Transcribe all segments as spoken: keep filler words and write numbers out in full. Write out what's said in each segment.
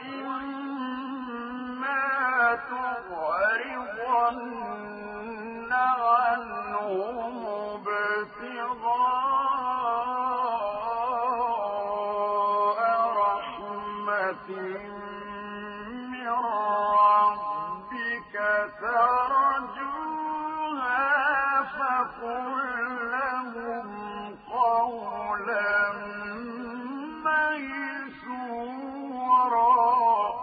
وَإِمَّا تُعْرِضَنَّ عَنْهُمُ ابْتِغَاءَ رَحْمَةٍ مِّن رَّبِّكَ تَرْجُوهَا فَقُل لَّهُمْ قَوْلًا مَّيْسُورًا.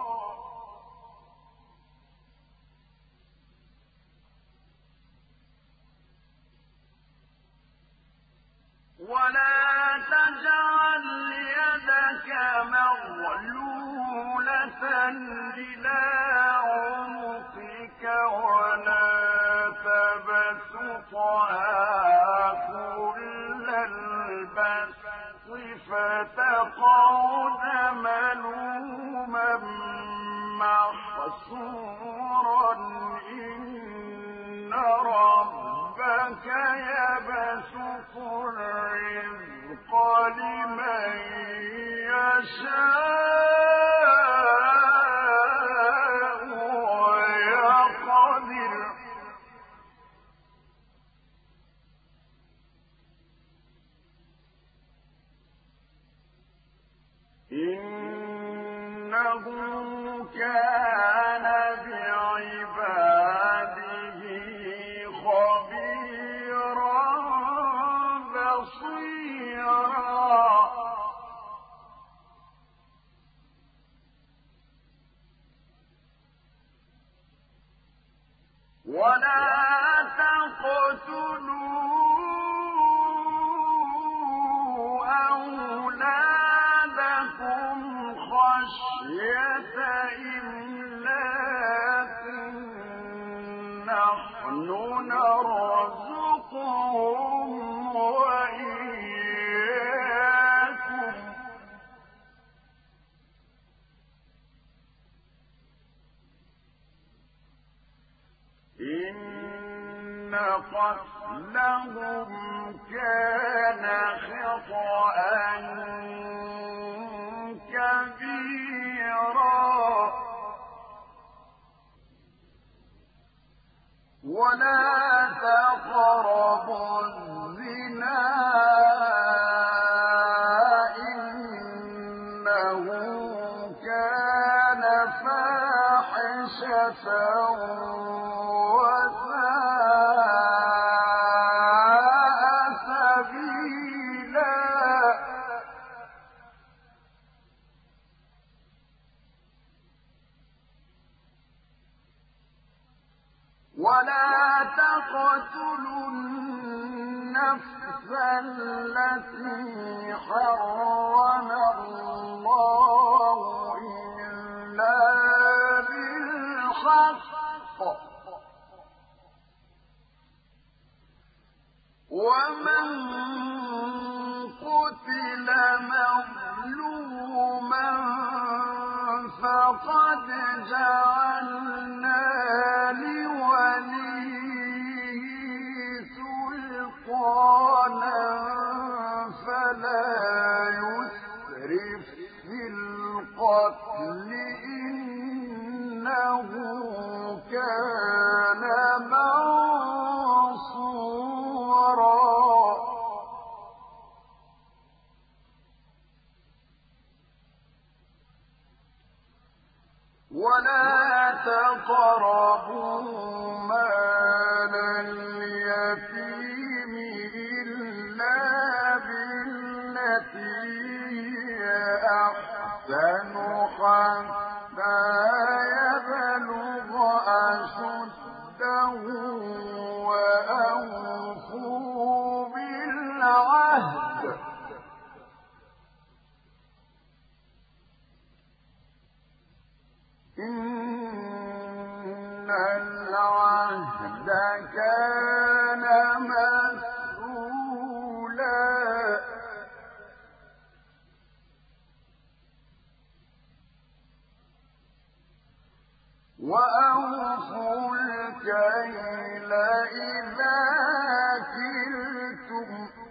وَلَا تَجْعَلْ يَدَكَ مَغْلُولَةً إِلَىٰ عُنُقِكَ وَلَا تَبْسُطْهَا كُلَّ الْبَسْطِ فَتَقْعُدَ مَلُومًا مَّحْسُورًا. إِنَّ رَبَّكَ يَبْسُطُ الرِّزْقَ لِمَن يَشَاءُ وَيَقْدِرُ ۚ إِنَّهُ كَانَ بِعِبَادِهِ خَبِيرًا بَصِيرًا. وَلَا تَقْتُلُوا أَوْلَادَكُمْ خَشْيَةَ إِمْلَاقٍ ۖ نَّحْنُ نَرْزُقُهُمْ وَإِيَّاكُمْ ۚ إِنَّ قَتْلَهُمْ كَانَ خِطْئًا كَبِيرًا. وَلَا تَقْرَبُوا الزِّنَا ۖ إِنَّهُ كَانَ فَاحِشَةً وَسَاءَ سَبِيلًا. وَلَا تَقْتُلُوا النَّفْسَ الَّتِي حَرَّمَ اللَّهُ إِلَّا بِالْحَقِّ ۚ وَمَن قُتِلَ مَظْلُومًا فَقَدْ جَعَلْنَا لِوَلِيِّهِ سُلْطَانًا فَلَا يُسْرِف فِّي الْقَتْلِ ۖ إِنَّهُ كَانَ مَنصُورًا. وَلَا تَقْرَبُوا مَالَ الْيَتِيمِ إِلَّا بِالَّتِي هِيَ أَحْسَنُ حَتَّىٰ يَبْلُغَ أَشُدَّهُ ۖ وَأَوْفُوا بِالْعَهْدِ ۖ إِنَّ الْعَهْدَ كَانَ مَسْئُولًا. وَأَوْفُوا الْكَيْلَ إِذَا كِلْتُمْ ۖ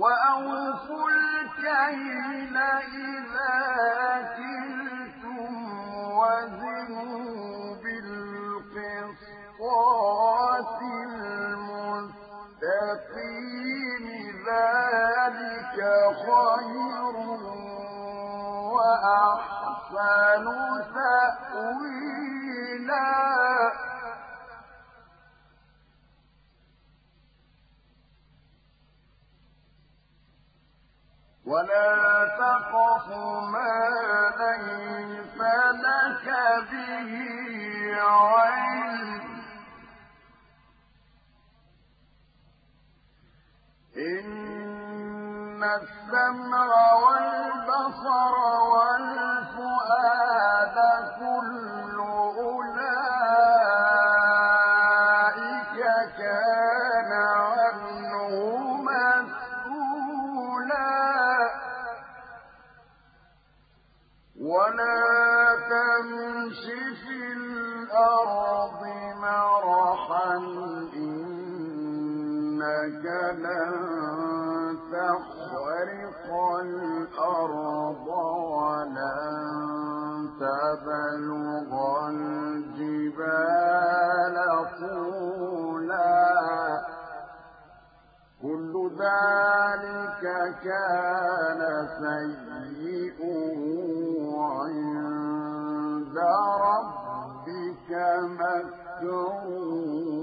وأوفوا الكيل إذا كلتم وزنوا بالقسطاس المستقيم ذلك خير وأحسن تأويلا ولا تقف ما ليس لك به علم إن السمع والبصر والفؤاد كل أولئك كان عنه مسؤولا ولا تمش في الأرض مرحا إنك لن تخرق الأرض ولن تبلغ الجبال طولا كل ذلك كان سيئه عند ربك مكروها